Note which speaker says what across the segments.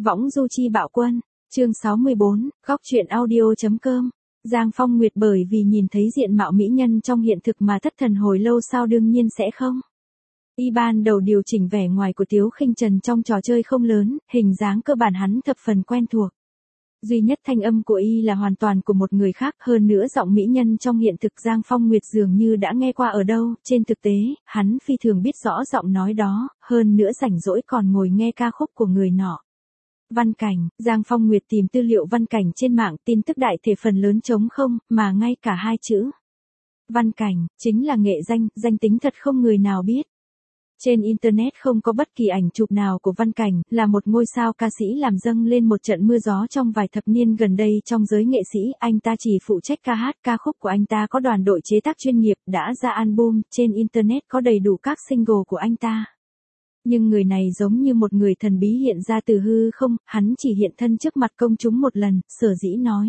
Speaker 1: Võng du chi bạo quân, chương 64, góc truyện audio.com. Giang Phong Nguyệt bởi vì nhìn thấy diện mạo mỹ nhân trong hiện thực mà thất thần hồi lâu sao đương nhiên sẽ không. Y ban đầu điều chỉnh vẻ ngoài của Tiếu Khinh Trần trong trò chơi không lớn, hình dáng cơ bản hắn thập phần quen thuộc. Duy nhất thanh âm của Y là hoàn toàn của một người khác, hơn nữa giọng mỹ nhân trong hiện thực Giang Phong Nguyệt dường như đã nghe qua ở đâu, trên thực tế, hắn phi thường biết rõ giọng nói đó, hơn nữa rảnh rỗi còn ngồi nghe ca khúc của người nọ. Văn cảnh, Giang Phong Nguyệt tìm tư liệu văn cảnh trên mạng, tin tức đại thể phần lớn trống không, mà ngay cả hai chữ. Văn cảnh, chính là nghệ danh, danh tính thật không người nào biết. Trên Internet không có bất kỳ ảnh chụp nào của Văn Cảnh, là một ngôi sao ca sĩ làm dâng lên một trận mưa gió trong vài thập niên gần đây trong giới nghệ sĩ, anh ta chỉ phụ trách ca hát, ca khúc của anh ta có đoàn đội chế tác chuyên nghiệp, đã ra album, trên Internet có đầy đủ các single của anh ta. Nhưng người này giống như một người thần bí hiện ra từ hư không, hắn chỉ hiện thân trước mặt công chúng một lần, sở dĩ nói.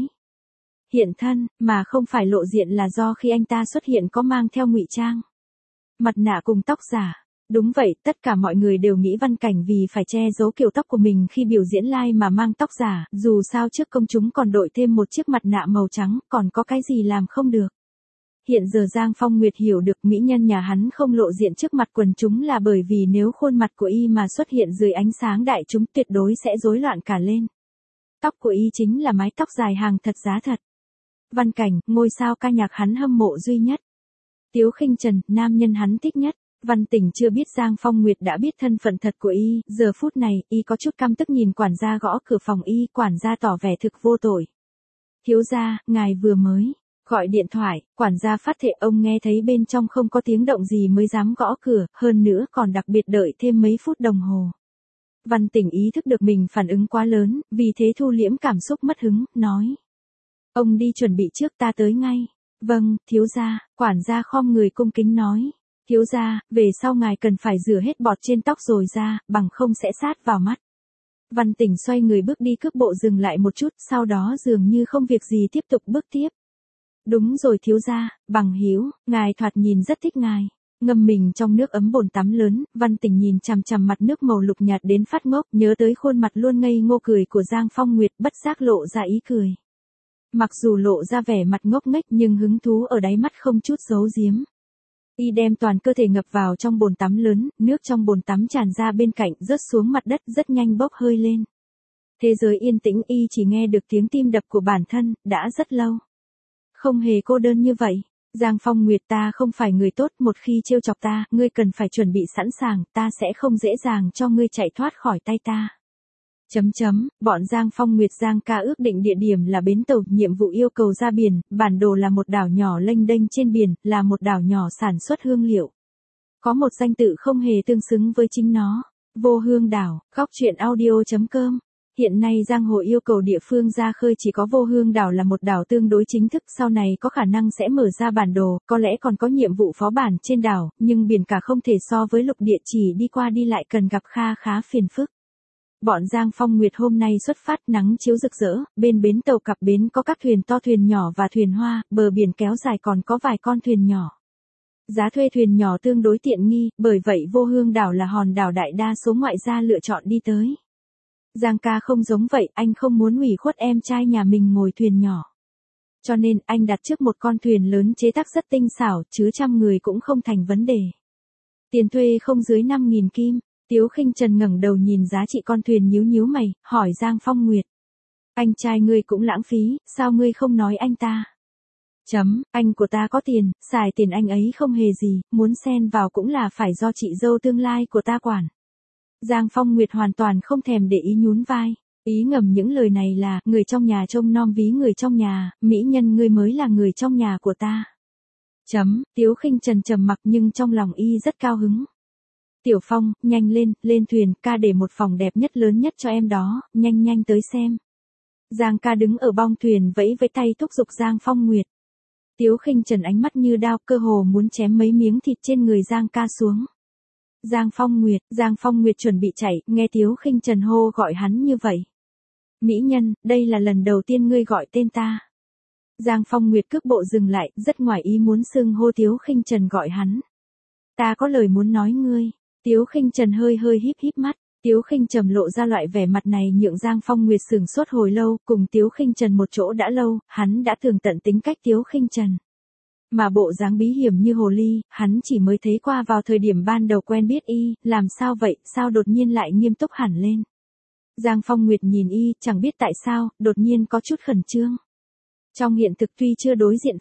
Speaker 1: Hiện thân, mà không phải lộ diện là do khi anh ta xuất hiện có mang theo ngụy trang. Mặt nạ cùng tóc giả. Đúng vậy, tất cả mọi người đều nghĩ Văn Cảnh vì phải che giấu kiểu tóc của mình khi biểu diễn live mà mang tóc giả, dù sao trước công chúng còn đội thêm một chiếc mặt nạ màu trắng, còn có cái gì làm không được. Hiện giờ Giang Phong Nguyệt hiểu được mỹ nhân nhà hắn không lộ diện trước mặt quần chúng là bởi vì nếu khuôn mặt của Y mà xuất hiện dưới ánh sáng đại chúng tuyệt đối sẽ rối loạn cả lên. Tóc của Y chính là mái tóc dài hàng thật giá thật. Văn Cảnh, ngôi sao ca nhạc hắn hâm mộ duy nhất. Tiếu Khinh Trần, nam nhân hắn thích nhất. Văn Tình chưa biết Giang Phong Nguyệt đã biết thân phận thật của Y, giờ phút này, Y có chút căm tức nhìn quản gia gõ cửa phòng Y, quản gia tỏ vẻ thực vô tội. Thiếu gia, ngài vừa mới gọi điện thoại, quản gia phát thệ ông nghe thấy bên trong không có tiếng động gì mới dám gõ cửa, hơn nữa còn đặc biệt đợi thêm mấy phút đồng hồ. Văn Tình ý thức được mình phản ứng quá lớn, vì thế thu liễm cảm xúc mất hứng, nói. Ông đi chuẩn bị trước ta tới ngay. Vâng, thiếu gia, quản gia khom người cung kính nói. Thiếu gia, về sau ngài cần phải rửa hết bọt trên tóc rồi ra, bằng không sẽ sát vào mắt. Văn Tình xoay người bước đi cước bộ dừng lại một chút, sau đó dường như không việc gì tiếp tục bước tiếp. Đúng rồi thiếu gia, bằng hữu, ngài thoạt nhìn rất thích ngài. Ngâm mình trong nước ấm bồn tắm lớn, Văn Tình nhìn chằm chằm mặt nước màu lục nhạt đến phát ngốc, nhớ tới khuôn mặt luôn ngây ngô cười của Giang Phong Nguyệt, bất giác lộ ra ý cười. Mặc dù lộ ra vẻ mặt ngốc nghếch nhưng hứng thú ở đáy mắt không chút giấu giếm. Y đem toàn cơ thể ngập vào trong bồn tắm lớn, nước trong bồn tắm tràn ra bên cạnh, rớt xuống mặt đất rất nhanh bốc hơi lên. Thế giới yên tĩnh, Y chỉ nghe được tiếng tim đập của bản thân, đã rất lâu. Không hề cô đơn như vậy. Giang Phong Nguyệt, ta không phải người tốt, một khi trêu chọc ta, ngươi cần phải chuẩn bị sẵn sàng, ta sẽ không dễ dàng cho ngươi chạy thoát khỏi tay ta. Bọn Giang Phong Nguyệt Giang ca ước định địa điểm là bến tàu, nhiệm vụ yêu cầu ra biển, bản đồ là một đảo nhỏ lênh đênh trên biển, là một đảo nhỏ sản xuất hương liệu. Có một danh tự không hề tương xứng với chính nó, Vô Hương đảo, góc truyện audio.com. Hiện nay giang hồ yêu cầu địa phương ra khơi chỉ có Vô Hương đảo là một đảo tương đối chính thức, sau này có khả năng sẽ mở ra bản đồ, có lẽ còn có nhiệm vụ phó bản trên đảo, nhưng biển cả không thể so với lục địa, chỉ đi qua đi lại cần gặp khá phiền phức. Bọn Giang Phong Nguyệt hôm nay xuất phát, nắng chiếu rực rỡ, bên bến tàu cập bến có các thuyền to, thuyền nhỏ và thuyền hoa, bờ biển kéo dài còn có vài con thuyền nhỏ. Giá thuê thuyền nhỏ tương đối tiện nghi, bởi vậy Vô Hương đảo là hòn đảo đại đa số ngoại gia lựa chọn đi tới. Giang ca không giống vậy, anh không muốn ủy khuất em trai nhà mình ngồi thuyền nhỏ. Cho nên anh đặt trước một con thuyền lớn chế tác rất tinh xảo, chứa 100 người cũng không thành vấn đề. Tiền thuê không dưới 5.000 kim. Tiếu Khinh Trần ngẩng đầu nhìn giá trị con thuyền nhíu mày, hỏi Giang Phong Nguyệt. Anh trai ngươi cũng lãng phí, sao ngươi không nói anh ta? Anh của ta có tiền, xài tiền anh ấy không hề gì, muốn xen vào cũng là phải do chị dâu tương lai của ta quản. Giang Phong Nguyệt hoàn toàn không thèm để ý, nhún vai. Ý ngầm những lời này là, người trong nhà trông nom ví người trong nhà, mỹ nhân ngươi mới là người trong nhà của ta. Tiếu Khinh Trần trầm mặc nhưng trong lòng Y rất cao hứng. Tiểu Phong, nhanh lên thuyền, ca để một phòng đẹp nhất lớn nhất cho em đó, nhanh tới xem. Giang ca đứng ở bong thuyền vẫy tay thúc giục Giang Phong Nguyệt. Tiếu Khinh Trần ánh mắt như đao, cơ hồ muốn chém mấy miếng thịt trên người Giang ca xuống. Giang Phong Nguyệt chuẩn bị chạy, nghe Tiếu Khinh Trần hô gọi hắn như vậy. Mỹ nhân, đây là lần đầu tiên ngươi gọi tên ta. Giang Phong Nguyệt cước bộ dừng lại, rất ngoài ý muốn xưng hô Tiếu Khinh Trần gọi hắn. Ta có lời muốn nói ngươi. Tiếu Khinh Trần hơi híp mắt. Tiếu Khinh Trầm lộ ra loại vẻ mặt này nhượng Giang Phong Nguyệt sửng sốt hồi lâu, cùng Tiếu Khinh Trần một chỗ đã lâu, hắn đã tường tận tính cách Tiếu Khinh Trần. Mà bộ dáng bí hiểm như hồ ly, hắn chỉ mới thấy qua vào thời điểm ban đầu quen biết y, làm sao vậy, sao đột nhiên lại nghiêm túc hẳn lên. Giang Phong Nguyệt nhìn y, chẳng biết tại sao, đột nhiên có chút khẩn trương. Trong hiện thực tuy chưa đối diện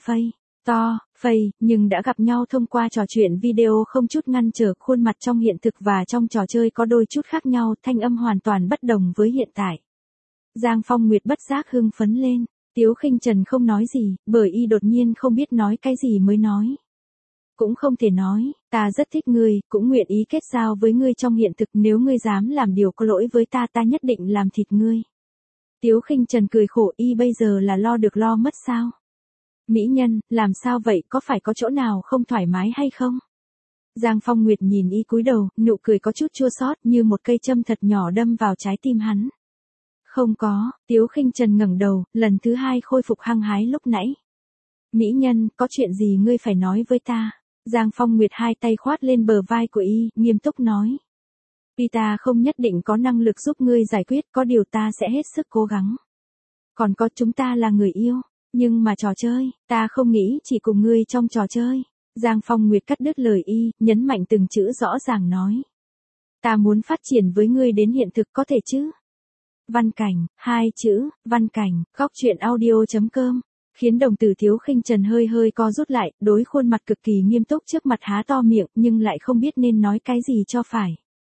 Speaker 1: face, nhưng đã gặp nhau thông qua trò chuyện video không chút ngăn trở, khuôn mặt trong hiện thực và trong trò chơi có đôi chút khác nhau, thanh âm hoàn toàn bất đồng với hiện tại. Giang Phong Nguyệt bất giác hưng phấn lên, Tiếu Khinh Trần không nói gì, bởi y đột nhiên không biết nói cái gì mới nói. Cũng không thể nói, ta rất thích ngươi, cũng nguyện ý kết giao với ngươi trong hiện thực, nếu ngươi dám làm điều có lỗi với ta, ta nhất định làm thịt ngươi. Tiếu Khinh Trần cười khổ, y bây giờ là lo được lo mất sao? Mỹ nhân, làm sao vậy, có phải có chỗ nào không thoải mái hay không? Giang Phong Nguyệt nhìn y cúi đầu, nụ cười có chút chua xót như một cây châm thật nhỏ đâm vào trái tim hắn. Không có, Tiếu Khinh Trần ngẩng đầu, lần thứ hai khôi phục hăng hái lúc nãy. Mỹ nhân, có chuyện gì ngươi phải nói với ta? Giang Phong Nguyệt hai tay khoát lên bờ vai của y, nghiêm túc nói. Tuy ta không nhất định có năng lực giúp ngươi giải quyết, có điều ta sẽ hết sức cố gắng. Còn có, chúng ta là người yêu, nhưng mà trò chơi, ta không nghĩ chỉ cùng ngươi trong trò chơi. Giang Phong Nguyệt cắt đứt lời y, nhấn mạnh từng chữ rõ ràng nói. Ta muốn phát triển với ngươi đến hiện thực, có thể chứ? Văn cảnh, 2 chữ, văn cảnh, góc truyện audio.com. Khiến đồng tử Tiếu Khinh Trần hơi hơi co rút lại, đối khuôn mặt cực kỳ nghiêm túc trước mặt há to miệng, nhưng lại không biết nên nói cái gì cho phải.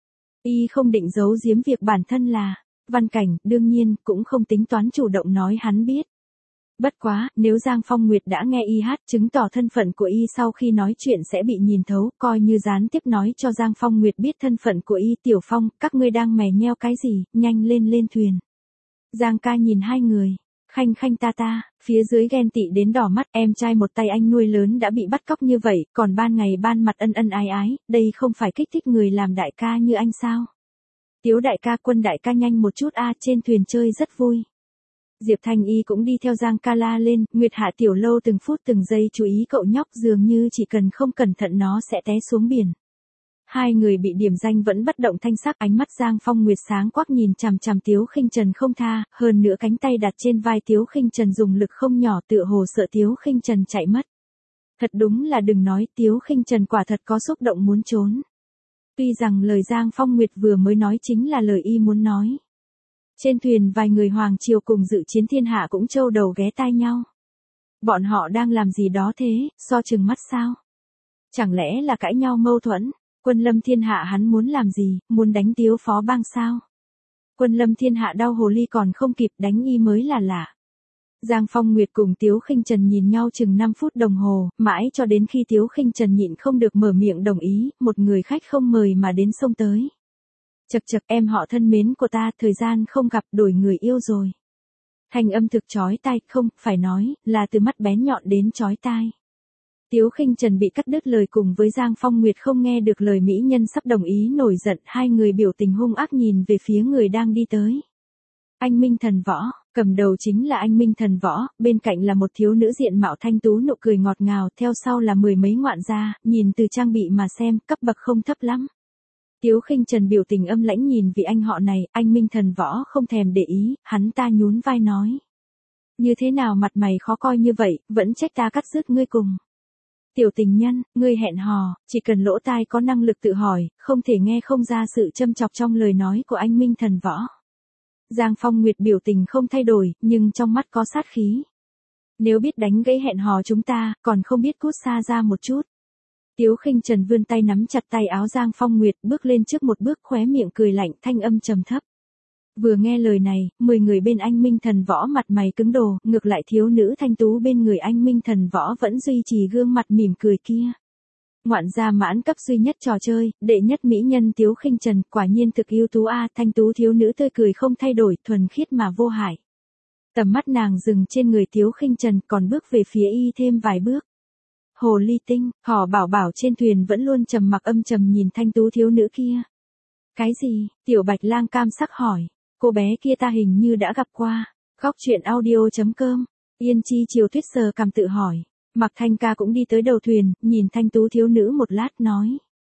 Speaker 1: Y không định giấu giếm việc bản thân là văn cảnh, đương nhiên, cũng không tính toán chủ động nói hắn biết. Bất quá, nếu Giang Phong Nguyệt đã nghe y hát, chứng tỏ thân phận của y sau khi nói chuyện sẽ bị nhìn thấu, coi như gián tiếp nói cho Giang Phong Nguyệt biết thân phận của y. Tiểu Phong, các ngươi đang mè nheo cái gì, nhanh lên thuyền. Giang ca nhìn hai người. Khanh khanh ta, phía dưới ghen tị đến đỏ mắt, em trai một tay anh nuôi lớn đã bị bắt cóc như vậy, còn ban ngày ban mặt ân ân ái ái, đây không phải kích thích người làm đại ca như anh sao? Tiếu đại ca, Quân đại ca nhanh một chút a, trên thuyền chơi rất vui. Diệp Thanh Y cũng đi theo Giang ca la lên, Nguyệt Hạ tiểu lâu từng phút từng giây chú ý cậu nhóc, dường như chỉ cần không cẩn thận nó sẽ té xuống biển. Hai người bị điểm danh vẫn bất động thanh sắc, ánh mắt Giang Phong Nguyệt sáng quắc nhìn chằm chằm Tiếu Khinh Trần không tha, hơn nữa cánh tay đặt trên vai Tiếu Khinh Trần dùng lực không nhỏ, tựa hồ sợ Tiếu Khinh Trần chạy mất. Thật đúng là đừng nói, Tiếu Khinh Trần quả thật có xúc động muốn trốn. Tuy rằng lời Giang Phong Nguyệt vừa mới nói chính là lời y muốn nói. Trên thuyền vài người hoàng triều cùng dự chiến thiên hạ cũng trâu đầu ghé tai nhau. Bọn họ đang làm gì đó thế, so chừng mắt sao? Chẳng lẽ là cãi nhau mâu thuẫn? Quân Lâm Thiên Hạ hắn muốn làm gì, muốn đánh Tiếu phó bang sao? Quân Lâm Thiên Hạ đau hồ ly còn không kịp, đánh y mới là lạ. Giang Phong Nguyệt cùng Tiếu Khinh Trần nhìn nhau chừng 5 phút đồng hồ, mãi cho đến khi Tiếu Khinh Trần nhịn không được mở miệng đồng ý, một người khách không mời mà đến xông tới. Chậc chậc, em họ thân mến của ta, thời gian không gặp, đổi người yêu rồi. Thanh âm thực chói tai, không, phải nói, là từ mắt bén nhọn đến chói tai. Tiếu Khinh Trần bị cắt đứt lời cùng với Giang Phong Nguyệt không nghe được lời mỹ nhân sắp đồng ý nổi giận, hai người biểu tình hung ác nhìn về phía người đang đi tới. Anh Minh Thần Võ, cầm đầu chính là anh Minh Thần Võ, bên cạnh là một thiếu nữ diện mạo thanh tú nụ cười ngọt ngào, theo sau là 10 mấy ngoạn gia, nhìn từ trang bị mà xem, cấp bậc không thấp lắm. Tiếu Khinh Trần biểu tình âm lãnh nhìn vị anh họ này, anh Minh Thần Võ không thèm để ý, hắn ta nhún vai nói. Như thế nào mặt mày khó coi như vậy, vẫn trách ta cắt rứt ngươi cùng. Tiểu tình nhân, ngươi hẹn hò, chỉ cần lỗ tai có năng lực tự hỏi, không thể nghe không ra sự châm chọc trong lời nói của anh Minh Thần Võ. Giang Phong Nguyệt biểu tình không thay đổi, nhưng trong mắt có sát khí. Nếu biết đánh gãy hẹn hò chúng ta, còn không biết cút xa ra một chút. Tiếu Khinh Trần vươn tay nắm chặt tay áo Giang Phong Nguyệt, bước lên trước một bước, khóe miệng cười lạnh, thanh âm trầm thấp. Vừa nghe lời này, 10 người bên anh Minh Thần Võ mặt mày cứng đờ, ngược lại thiếu nữ thanh tú bên người anh Minh Thần Võ vẫn duy trì gương mặt mỉm cười kia. Ngoạn gia mãn cấp duy nhất trò chơi, đệ nhất mỹ nhân Tiếu Khinh Trần, quả nhiên thực ưu tú a, thanh tú thiếu nữ tươi cười không thay đổi, thuần khiết mà vô hại. Tầm mắt nàng dừng trên người Tiếu Khinh Trần, còn bước về phía y thêm vài bước. Hồ ly tinh, Hò Bảo Bảo trên thuyền vẫn luôn trầm mặc âm trầm nhìn thanh tú thiếu nữ kia. Cái gì? Tiểu Bạch Lang cam sắc hỏi. Cô bé kia ta hình như đã gặp qua. Góc truyện audio.com. Yên Chi chiều tuyết sờ cằm tự hỏi. Mạc Thanh Ca cũng đi tới đầu thuyền, nhìn thanh tú thiếu nữ một lát nói.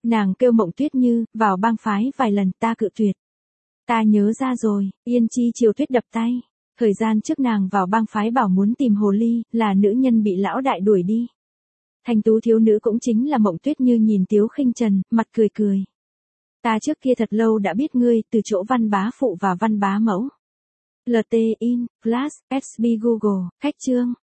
Speaker 1: Nàng kêu Mộng Tuyết Như, vào bang phái vài lần ta cự tuyệt. Ta nhớ ra rồi, Yên Chi chiều tuyết đập tay. Thời gian trước nàng vào bang phái bảo muốn tìm hồ ly, là nữ nhân bị lão đại đuổi đi. Thanh tú thiếu nữ cũng chính là Mộng Tuyết Như nhìn Tiếu Khinh Trần, mặt cười cười. Ta trước kia thật lâu đã biết ngươi, từ chỗ Văn bá phụ và Văn bá mẫu. LT in, Flash, SB Google, khách chương.